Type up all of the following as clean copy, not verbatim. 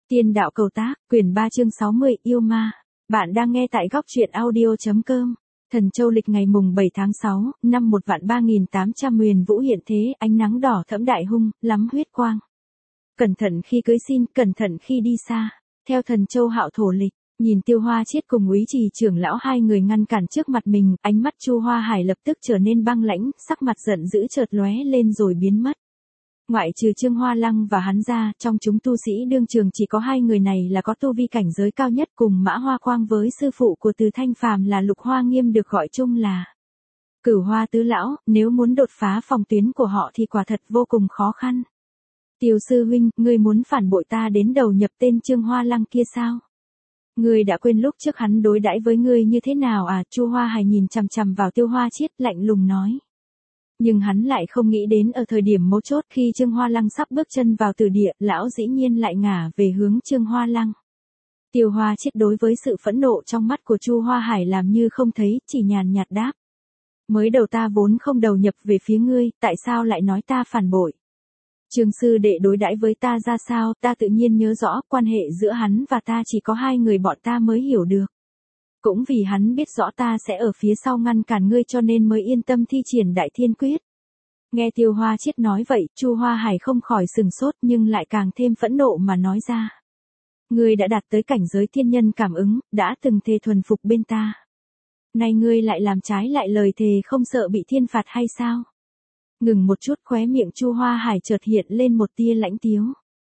Tiên đạo cầu tác, quyển 3 chương 60, yêu ma. Bạn đang nghe tại góc truyện audio.com. Thần Châu lịch ngày mùng 7 tháng 6, năm 13800 Huyền Vũ hiện thế, ánh nắng đỏ thẫm đại hung, lắm huyết quang. Cẩn thận khi cưới xin, cẩn thận khi đi xa. Theo Thần Châu Hạo thổ lịch, nhìn Tiêu Hoa Chiết cùng Úy Trì trưởng lão hai người ngăn cản trước mặt mình, ánh mắt Chu Hoa Hải lập tức trở nên băng lãnh, sắc mặt giận dữ chợt lóe lên rồi biến mất. Ngoại trừ Trương Hoa Lăng và hắn ra, trong chúng tu sĩ đương trường chỉ có hai người này là có tu vi cảnh giới cao nhất, cùng Mã Hoa Quang với sư phụ của Từ Thanh Phàm là Lục Hoa Nghiêm được gọi chung là Cửu Hoa Tứ Lão. Nếu muốn đột phá phòng tuyến của họ thì quả thật vô cùng khó khăn. Tiêu sư huynh, ngươi muốn phản bội ta đến đầu nhập tên Trương Hoa Lăng kia sao? Ngươi đã quên lúc trước hắn đối đãi với ngươi như thế nào à? Chu Hoa Hải nhìn chằm chằm vào Tiêu Hoa Chiết, lạnh lùng nói. Nhưng hắn lại không nghĩ đến ở thời điểm mấu chốt khi Trương Hoa Lăng sắp bước chân vào tử địa, lão dĩ nhiên lại ngả về hướng Trương Hoa Lăng. Tiêu Hoa Chiết đối với sự phẫn nộ trong mắt của Chu Hoa Hải làm như không thấy, chỉ nhàn nhạt đáp. Mới đầu ta vốn không đầu nhập về phía ngươi, tại sao lại nói ta phản bội? Trương sư đệ đối đãi với ta ra sao, ta tự nhiên nhớ rõ, quan hệ giữa hắn và ta chỉ có hai người bọn ta mới hiểu được. Cũng vì hắn biết rõ ta sẽ ở phía sau ngăn cản ngươi cho nên mới yên tâm thi triển Đại Thiên Quyết. Nghe Tiêu Hoa Chiết nói vậy, Chu Hoa Hải không khỏi sừng sốt nhưng lại càng thêm phẫn nộ mà nói ra. Ngươi đã đạt tới cảnh giới thiên nhân cảm ứng, đã từng thề thuần phục bên ta. Nay ngươi lại làm trái lại lời thề, không sợ bị thiên phạt hay sao? Ngừng một chút, khóe miệng Chu Hoa Hải chợt hiện lên một tia lãnh tiếu.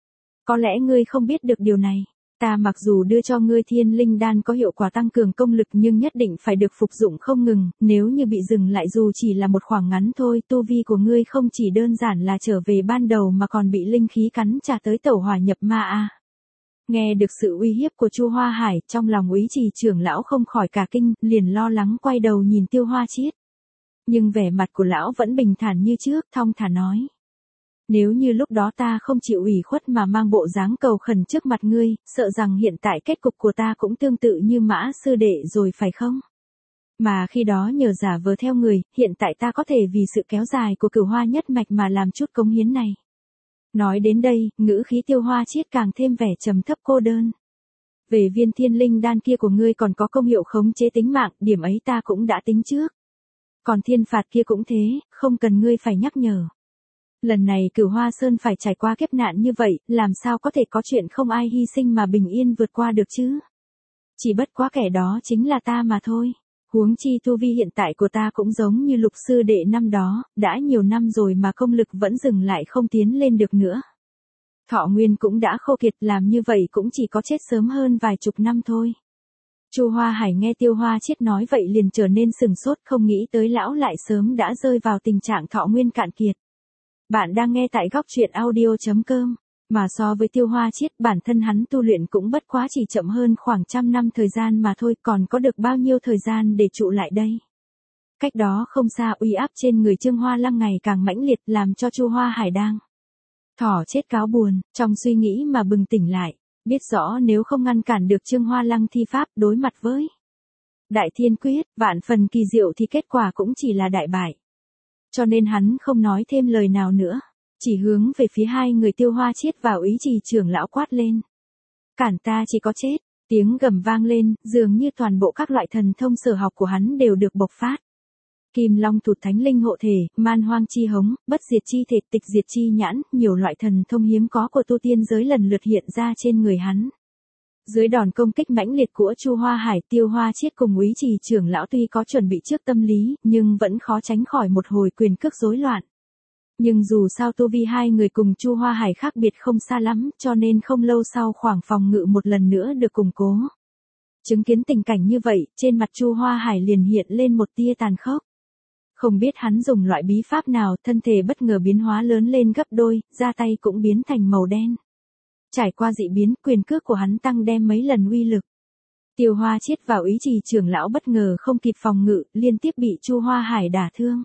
Có lẽ ngươi không biết được điều này. Ta mặc dù đưa cho ngươi thiên linh đan có hiệu quả tăng cường công lực nhưng nhất định phải được phục dụng không ngừng, nếu như bị dừng lại dù chỉ là một khoảng ngắn thôi, tu vi của ngươi không chỉ đơn giản là trở về ban đầu mà còn bị linh khí cắn trả tới tẩu hỏa nhập ma a. Nghe được sự uy hiếp của Chu Hoa Hải, trong lòng Úy Trì trưởng lão không khỏi cả kinh, liền lo lắng quay đầu nhìn Tiêu Hoa Chiết. Nhưng vẻ mặt của lão vẫn bình thản như trước, thong thả nói. Nếu như lúc đó ta không chịu ủy khuất mà mang bộ dáng cầu khẩn trước mặt ngươi, sợ rằng hiện tại kết cục của ta cũng tương tự như Mã sư đệ rồi phải không? Mà khi đó nhờ giả vờ theo người, hiện tại ta có thể vì sự kéo dài của Cửu Hoa nhất mạch mà làm chút cống hiến này. Nói đến đây, ngữ khí Tiêu Hoa Chiết càng thêm vẻ trầm thấp cô đơn. Về viên thiên linh đan kia của ngươi còn có công hiệu khống chế tính mạng, điểm ấy ta cũng đã tính trước. Còn thiên phạt kia cũng thế, không cần ngươi phải nhắc nhở. Lần này Cửu Hoa Sơn phải trải qua kiếp nạn như vậy, làm sao có thể có chuyện không ai hy sinh mà bình yên vượt qua được chứ? Chỉ bất quá kẻ đó chính là ta mà thôi. Huống chi tu vi hiện tại của ta cũng giống như Lục sư đệ năm đó, đã nhiều năm rồi mà công lực vẫn dừng lại không tiến lên được nữa. Thọ nguyên cũng đã khô kiệt, làm như vậy cũng chỉ có chết sớm hơn vài chục năm thôi. Chu Hoa Hải nghe Tiêu Hoa Chiết nói vậy liền trở nên sừng sốt, không nghĩ tới lão lại sớm đã rơi vào tình trạng thọ nguyên cạn kiệt. Bạn đang nghe tại góc truyện audio.com. Mà so với Tiêu Hoa Chiết, bản thân hắn tu luyện cũng bất quá chỉ chậm hơn khoảng 100 năm thời gian mà thôi, còn có được bao nhiêu thời gian để trụ lại đây. Cách đó không xa, uy áp trên người Trương Hoa Lăng ngày càng mãnh liệt làm cho Chu Hoa Hải đang thỏ chết cáo buồn, trong suy nghĩ mà bừng tỉnh lại, biết rõ nếu không ngăn cản được Trương Hoa Lăng thi pháp đối mặt với Đại Thiên Quyết, vạn phần kỳ diệu thì kết quả cũng chỉ là đại bại. Cho nên hắn không nói thêm lời nào nữa, chỉ hướng về phía hai người Tiêu Hoa Chiết và Úy Trì trưởng lão quát lên. Cản ta chỉ có chết, tiếng gầm vang lên, dường như toàn bộ các loại thần thông sở học của hắn đều được bộc phát. Kim Long Thụt Thánh Linh hộ thể, Man Hoang Chi Hống, Bất Diệt Chi Thể, Tịch Diệt Chi Nhãn, nhiều loại thần thông hiếm có của tu tiên giới lần lượt hiện ra trên người hắn. Dưới đòn công kích mãnh liệt của Chu Hoa Hải, Tiêu Hoa Chiết cùng Úy Trì trưởng lão tuy có chuẩn bị trước tâm lý, nhưng vẫn khó tránh khỏi một hồi quyền cước rối loạn. Nhưng dù sao tu vi hai người cùng Chu Hoa Hải khác biệt không xa lắm, cho nên không lâu sau khoảng phòng ngự một lần nữa được củng cố. Chứng kiến tình cảnh như vậy, trên mặt Chu Hoa Hải liền hiện lên một tia tàn khốc. Không biết hắn dùng loại bí pháp nào, thân thể bất ngờ biến hóa lớn lên gấp đôi, da tay cũng biến thành màu đen. Trải qua dị biến, quyền cước của hắn tăng đem mấy lần uy lực. Tiêu Hoa Chiết vào Úy Trì trưởng lão bất ngờ không kịp phòng ngự, liên tiếp bị Chu Hoa Hải đả thương.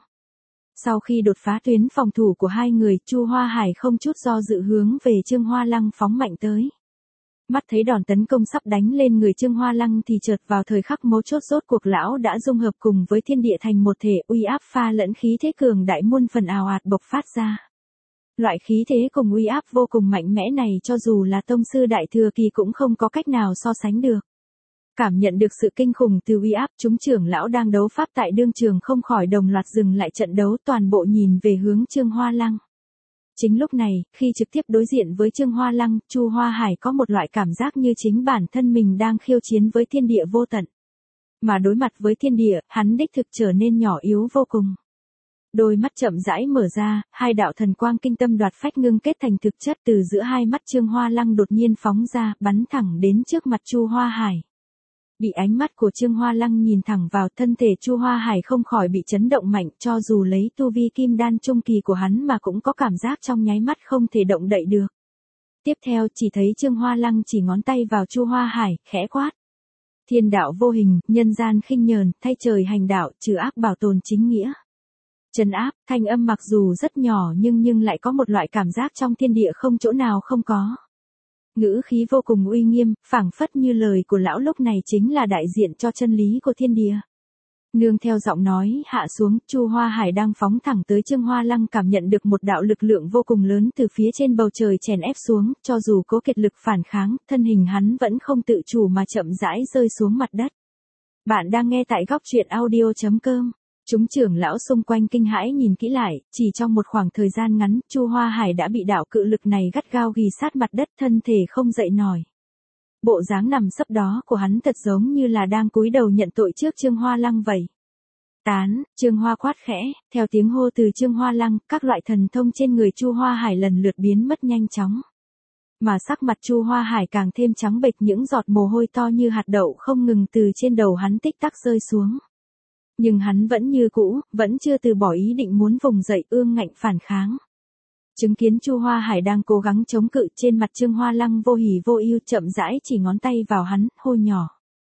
Sau khi đột phá tuyến phòng thủ của hai người, Chu Hoa Hải không chút do dự hướng về Trương Hoa Lăng phóng mạnh tới. Mắt thấy đòn tấn công sắp đánh lên người Trương Hoa Lăng thì chợt vào thời khắc mấu chốt rốt cuộc lão đã dung hợp cùng với thiên địa thành một thể, uy áp pha lẫn khí thế cường đại muôn phần ào ạt bộc phát ra. Loại khí thế cùng uy áp vô cùng mạnh mẽ này cho dù là tông sư đại thừa kỳ cũng không có cách nào so sánh được. Cảm nhận được sự kinh khủng từ uy áp, chúng trưởng lão đang đấu pháp tại đương trường không khỏi đồng loạt dừng lại trận đấu, toàn bộ nhìn về hướng Trương Hoa Lăng. Chính lúc này, khi trực tiếp đối diện với Trương Hoa Lăng, Chu Hoa Hải có một loại cảm giác như chính bản thân mình đang khiêu chiến với thiên địa vô tận. Mà đối mặt với thiên địa, hắn đích thực trở nên nhỏ yếu vô cùng. Đôi mắt chậm rãi mở ra, hai đạo thần quang kinh tâm đoạt phách ngưng kết thành thực chất từ giữa hai mắt Trương Hoa Lăng đột nhiên phóng ra, bắn thẳng đến trước mặt Chu Hoa Hải. Bị ánh mắt của Trương Hoa Lăng nhìn thẳng vào, thân thể Chu Hoa Hải không khỏi bị chấn động mạnh, cho dù lấy tu vi kim đan trung kỳ của hắn mà cũng có cảm giác trong nháy mắt không thể động đậy được. Tiếp theo chỉ thấy Trương Hoa Lăng chỉ ngón tay vào Chu Hoa Hải, khẽ quát. Thiên đạo vô hình, nhân gian khinh nhờn, thay trời hành đạo, trừ ác bảo tồn chính nghĩa. Trấn áp, thanh âm mặc dù rất nhỏ nhưng lại có một loại cảm giác trong thiên địa không chỗ nào không có. Ngữ khí vô cùng uy nghiêm, phảng phất như lời của lão lúc này chính là đại diện cho chân lý của thiên địa. Nương theo giọng nói hạ xuống, Chu Hoa Hải đang phóng thẳng tới Trương Hoa Lăng cảm nhận được một đạo lực lượng vô cùng lớn từ phía trên bầu trời chèn ép xuống, cho dù cố kiệt lực phản kháng, thân hình hắn vẫn không tự chủ mà chậm rãi rơi xuống mặt đất. Bạn đang nghe tại góc truyện audio.com. Chúng trưởng lão xung quanh kinh hãi nhìn kỹ lại, chỉ trong một khoảng thời gian ngắn, Chu Hoa Hải đã bị đạo cự lực này gắt gao ghì sát mặt đất, thân thể không dậy nổi. Bộ dáng nằm sấp đó của hắn thật giống như là đang cúi đầu nhận tội trước Trương Hoa Lăng vậy. Tán, Trương Hoa quát khẽ, theo tiếng hô từ Trương Hoa Lăng, các loại thần thông trên người Chu Hoa Hải lần lượt biến mất nhanh chóng. Mà sắc mặt Chu Hoa Hải càng thêm trắng bệch, những giọt mồ hôi to như hạt đậu không ngừng từ trên đầu hắn tích tắc rơi xuống. Nhưng hắn vẫn như cũ, vẫn chưa từ bỏ ý định muốn vùng dậy ương ngạnh phản kháng. Chứng kiến Chu Hoa Hải đang cố gắng chống cự, trên mặt Trương Hoa Lăng vô hỉ vô ưu chậm rãi chỉ ngón tay vào hắn, hô nhỏ.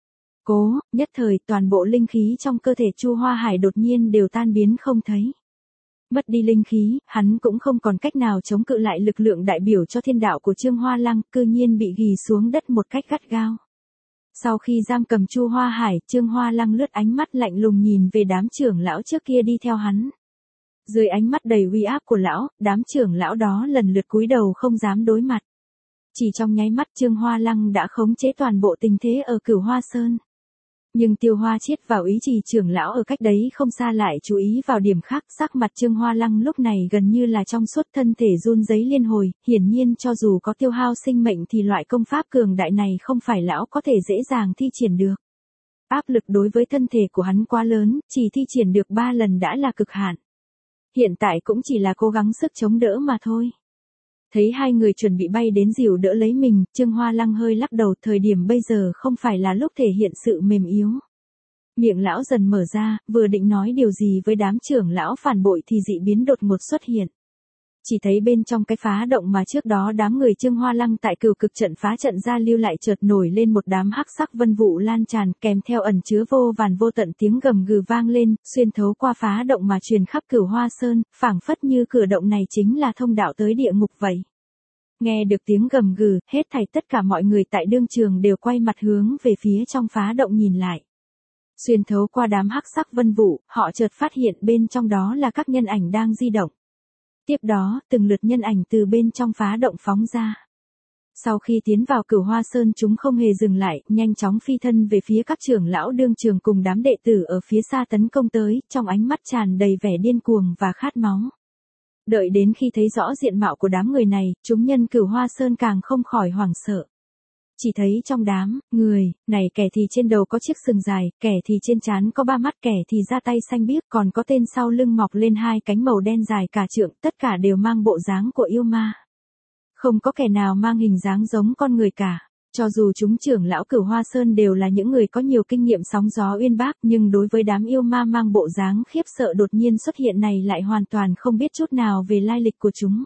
Cố, nhất thời toàn bộ linh khí trong cơ thể Chu Hoa Hải đột nhiên đều tan biến không thấy. Mất đi linh khí, hắn cũng không còn cách nào chống cự lại lực lượng đại biểu cho thiên đạo của Trương Hoa Lăng, cư nhiên bị ghì xuống đất một cách gắt gao. Sau khi giam cầm Chu Hoa Hải, Trương Hoa Lăng lướt ánh mắt lạnh lùng nhìn về đám trưởng lão trước kia đi theo hắn. Dưới ánh mắt đầy uy áp của lão, đám trưởng lão đó lần lượt cúi đầu không dám đối mặt. Chỉ trong nháy mắt Trương Hoa Lăng đã khống chế toàn bộ tình thế ở Cửu Hoa Sơn. Nhưng Tiêu Hoa Chiết vào ý chỉ trưởng lão ở cách đấy không xa lại chú ý vào điểm khác, sắc mặt Trương Hoa Lăng lúc này gần như là trong suốt, thân thể run rẩy liên hồi, hiển nhiên cho dù có tiêu hao sinh mệnh thì loại công pháp cường đại này không phải lão có thể dễ dàng thi triển được. Áp lực đối với thân thể của hắn quá lớn, chỉ thi triển được 3 lần đã là cực hạn. Hiện tại cũng chỉ là cố gắng sức chống đỡ mà thôi. Thấy hai người chuẩn bị bay đến dìu đỡ lấy mình, Trương Hoa Lăng hơi lắc đầu, thời điểm bây giờ không phải là lúc thể hiện sự mềm yếu. Miệng lão dần mở ra, vừa định nói điều gì với đám trưởng lão phản bội thì dị biến đột ngột xuất hiện. Chỉ thấy bên trong cái phá động mà trước đó đám người Trương Hoa Lăng tại Cửu Cực trận phá trận ra lưu lại chợt nổi lên một đám hắc sắc vân vụ lan tràn, kèm theo ẩn chứa vô vàn vô tận tiếng gầm gừ vang lên, xuyên thấu qua phá động mà truyền khắp Cửu Hoa Sơn, phảng phất như cửa động này chính là thông đạo tới địa ngục vậy. Nghe được tiếng gầm gừ, hết thảy tất cả mọi người tại đương trường đều quay mặt hướng về phía trong phá động nhìn lại. Xuyên thấu qua đám hắc sắc vân vụ, họ chợt phát hiện bên trong đó là các nhân ảnh đang di động. Tiếp đó, từng lượt nhân ảnh từ bên trong phá động phóng ra. Sau khi tiến vào Cửu Hoa Sơn, chúng không hề dừng lại, nhanh chóng phi thân về phía các trưởng lão đương trường cùng đám đệ tử ở phía xa tấn công tới, trong ánh mắt tràn đầy vẻ điên cuồng và khát máu. Đợi đến khi thấy rõ diện mạo của đám người này, chúng nhân Cửu Hoa Sơn càng không khỏi hoảng sợ. Chỉ thấy trong đám người này, kẻ thì trên đầu có chiếc sừng dài, kẻ thì trên trán có 3 mắt, kẻ thì da tay xanh biếc, còn có tên sau lưng mọc lên 2 cánh màu đen dài cả trượng, tất cả đều mang bộ dáng của yêu ma. Không có kẻ nào mang hình dáng giống con người cả. Cho dù chúng trưởng lão Cửu Hoa Sơn đều là những người có nhiều kinh nghiệm sóng gió uyên bác, nhưng đối với đám yêu ma mang bộ dáng khiếp sợ đột nhiên xuất hiện này lại hoàn toàn không biết chút nào về lai lịch của chúng.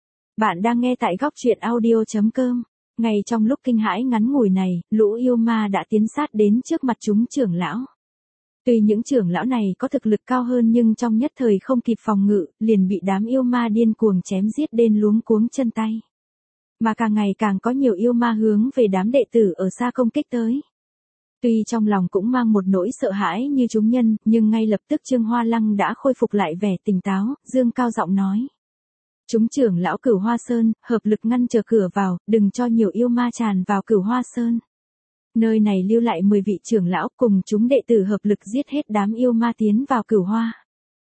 Bạn đang nghe tại góc truyện audio.com. Ngay trong lúc kinh hãi ngắn ngủi này, lũ yêu ma đã tiến sát đến trước mặt chúng trưởng lão. Tuy những trưởng lão này có thực lực cao hơn nhưng trong nhất thời không kịp phòng ngự, liền bị đám yêu ma điên cuồng chém giết đến luống cuống chân tay. Mà càng ngày càng có nhiều yêu ma hướng về đám đệ tử ở xa công kích tới. Tuy trong lòng cũng mang một nỗi sợ hãi như chúng nhân, nhưng ngay lập tức Trương Hoa Lăng đã khôi phục lại vẻ tỉnh táo, dương cao giọng nói. Chúng trưởng lão Cửu Hoa Sơn, hợp lực ngăn trở cửa vào, đừng cho nhiều yêu ma tràn vào Cửu Hoa Sơn. Nơi này lưu lại 10 vị trưởng lão cùng chúng đệ tử hợp lực giết hết đám yêu ma tiến vào Cửu Hoa.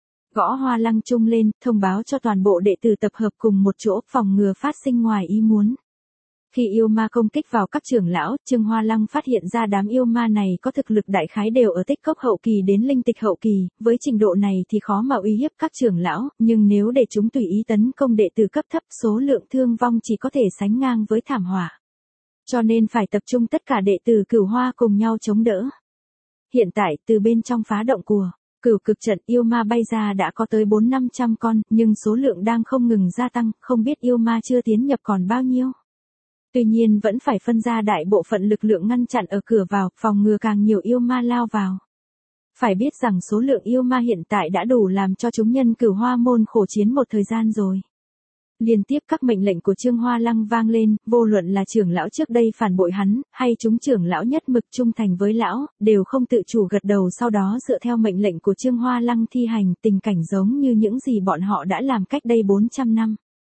Gõ Hoa Lăng trung lên, thông báo cho toàn bộ đệ tử tập hợp cùng một chỗ, phòng ngừa phát sinh ngoài ý muốn. Khi yêu ma công kích vào các trưởng lão, Trương Hoa Lăng phát hiện ra đám yêu ma này có thực lực đại khái đều ở tích cốc hậu kỳ đến linh tịch hậu kỳ, với trình độ này thì khó mà uy hiếp các trưởng lão, nhưng nếu để chúng tùy ý tấn công đệ tử cấp thấp, số lượng thương vong chỉ có thể sánh ngang với thảm họa. Cho nên phải tập trung tất cả đệ tử Cửu Hoa cùng nhau chống đỡ. Hiện tại, từ bên trong phá động của Cửu Cực trận, yêu ma bay ra đã có tới 400-500 con, nhưng số lượng đang không ngừng gia tăng, không biết yêu ma chưa tiến nhập còn bao nhiêu. Tuy nhiên vẫn phải phân ra đại bộ phận lực lượng ngăn chặn ở cửa vào, phòng ngừa càng nhiều yêu ma lao vào. Phải biết rằng số lượng yêu ma hiện tại đã đủ làm cho chúng nhân Cửu Hoa môn khổ chiến một thời gian rồi. Liên tiếp các mệnh lệnh của Trương Hoa Lăng vang lên, vô luận là trưởng lão trước đây phản bội hắn, hay chúng trưởng lão nhất mực trung thành với lão, đều không tự chủ gật đầu, sau đó dựa theo mệnh lệnh của Trương Hoa Lăng thi hành, tình cảnh giống như những gì bọn họ đã làm cách đây 400 năm.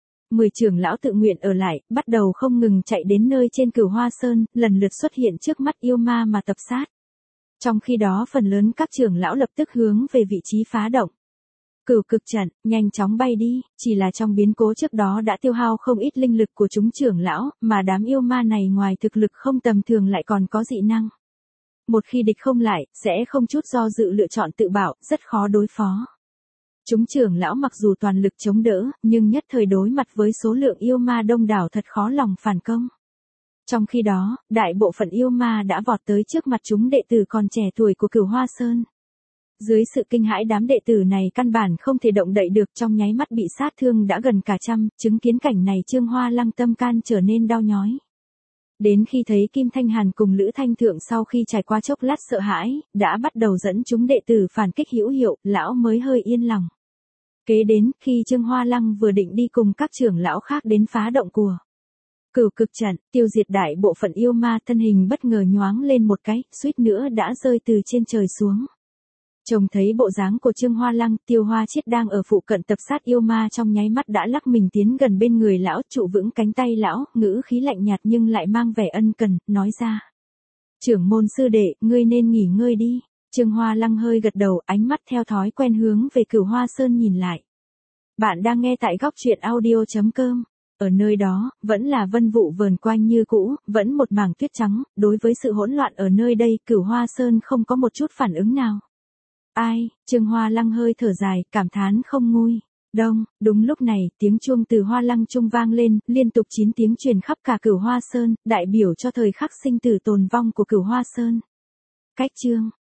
10 trưởng lão tự nguyện ở lại, bắt đầu không ngừng chạy đến nơi trên Cửu Hoa Sơn, lần lượt xuất hiện trước mắt yêu ma mà tập sát. Trong khi đó phần lớn các trưởng lão lập tức hướng về vị trí phá động. Cửu Cực trận, nhanh chóng bay đi, chỉ là trong biến cố trước đó đã tiêu hao không ít linh lực của chúng trưởng lão, mà đám yêu ma này ngoài thực lực không tầm thường lại còn có dị năng. Một khi địch không lại, sẽ không chút do dự lựa chọn tự bảo, rất khó đối phó. Chúng trưởng lão mặc dù toàn lực chống đỡ, nhưng nhất thời đối mặt với số lượng yêu ma đông đảo thật khó lòng phản công. Trong khi đó, đại bộ phận yêu ma đã vọt tới trước mặt chúng đệ tử còn trẻ tuổi của Cửu Hoa Sơn. Dưới sự kinh hãi đám đệ tử này căn bản không thể động đậy được, trong nháy mắt bị sát thương đã gần cả trăm, chứng kiến cảnh này Trương Hoa Lăng tâm can trở nên đau nhói. Đến khi thấy Kim Thanh Hàn cùng Lữ Thanh Thượng sau khi trải qua chốc lát sợ hãi, đã bắt đầu dẫn chúng đệ tử phản kích hữu hiệu, lão mới hơi yên lòng. Kế đến, khi Trương Hoa Lăng vừa định đi cùng các trưởng lão khác đến phá động của Cửu Cực trận, tiêu diệt đại bộ phận yêu ma, thân hình bất ngờ nhoáng lên một cái, suýt nữa đã rơi từ trên trời xuống. Trông thấy bộ dáng của Trương Hoa Lăng, Tiêu Hoa Chiết đang ở phụ cận tập sát yêu ma trong nháy mắt đã lắc mình tiến gần bên người lão, trụ vững cánh tay lão, ngữ khí lạnh nhạt nhưng lại mang vẻ ân cần, nói ra: "Trưởng môn sư đệ, ngươi nên nghỉ ngơi đi." Trương Hoa Lăng hơi gật đầu, ánh mắt theo thói quen hướng về Cửu Hoa Sơn nhìn lại. Bạn đang nghe tại góc truyện audio.com. Ở nơi đó, vẫn là vân vụ vờn quanh như cũ, vẫn một mảng tuyết trắng, đối với sự hỗn loạn ở nơi đây, Cửu Hoa Sơn không có một chút phản ứng nào. Ai, Trương Hoa Lăng hơi thở dài, cảm thán không nguôi. Đông, đúng lúc này, tiếng chuông từ Hoa Lăng trung vang lên, liên tục 9 tiếng truyền khắp cả Cửu Hoa Sơn, đại biểu cho thời khắc sinh tử tồn vong của Cửu Hoa Sơn. Cách chương